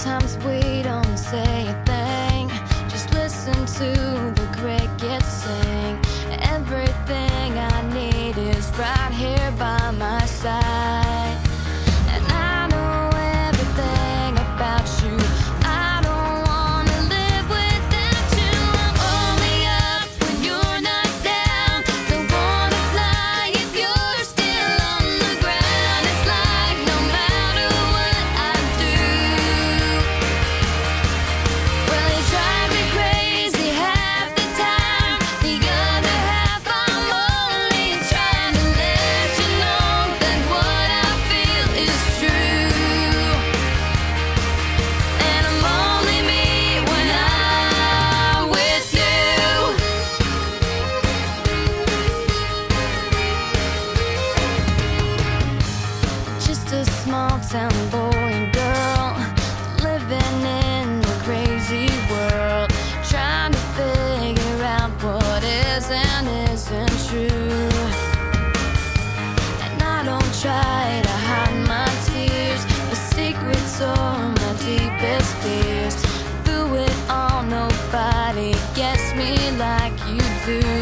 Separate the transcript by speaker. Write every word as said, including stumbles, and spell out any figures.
Speaker 1: Sometimes we don't say a thing, just listen to the crickets sing. Everything I need is right here by my side, and I know everything about you. I don't wanna live without you. I'm only up when you're not down. Don't wanna fly if you're still on the ground. It's like no matter what I do, well, you drive me crazy half the time. The other half I'm only trying to let you know that what I feel is true. And I'm only me when I'm with you. Just a small town boy and girl living in a crazy world, trying to figure out what is and isn't true. And I don't try to hide my tears, the secrets are my deepest fears. Through it all, nobody gets me like you do.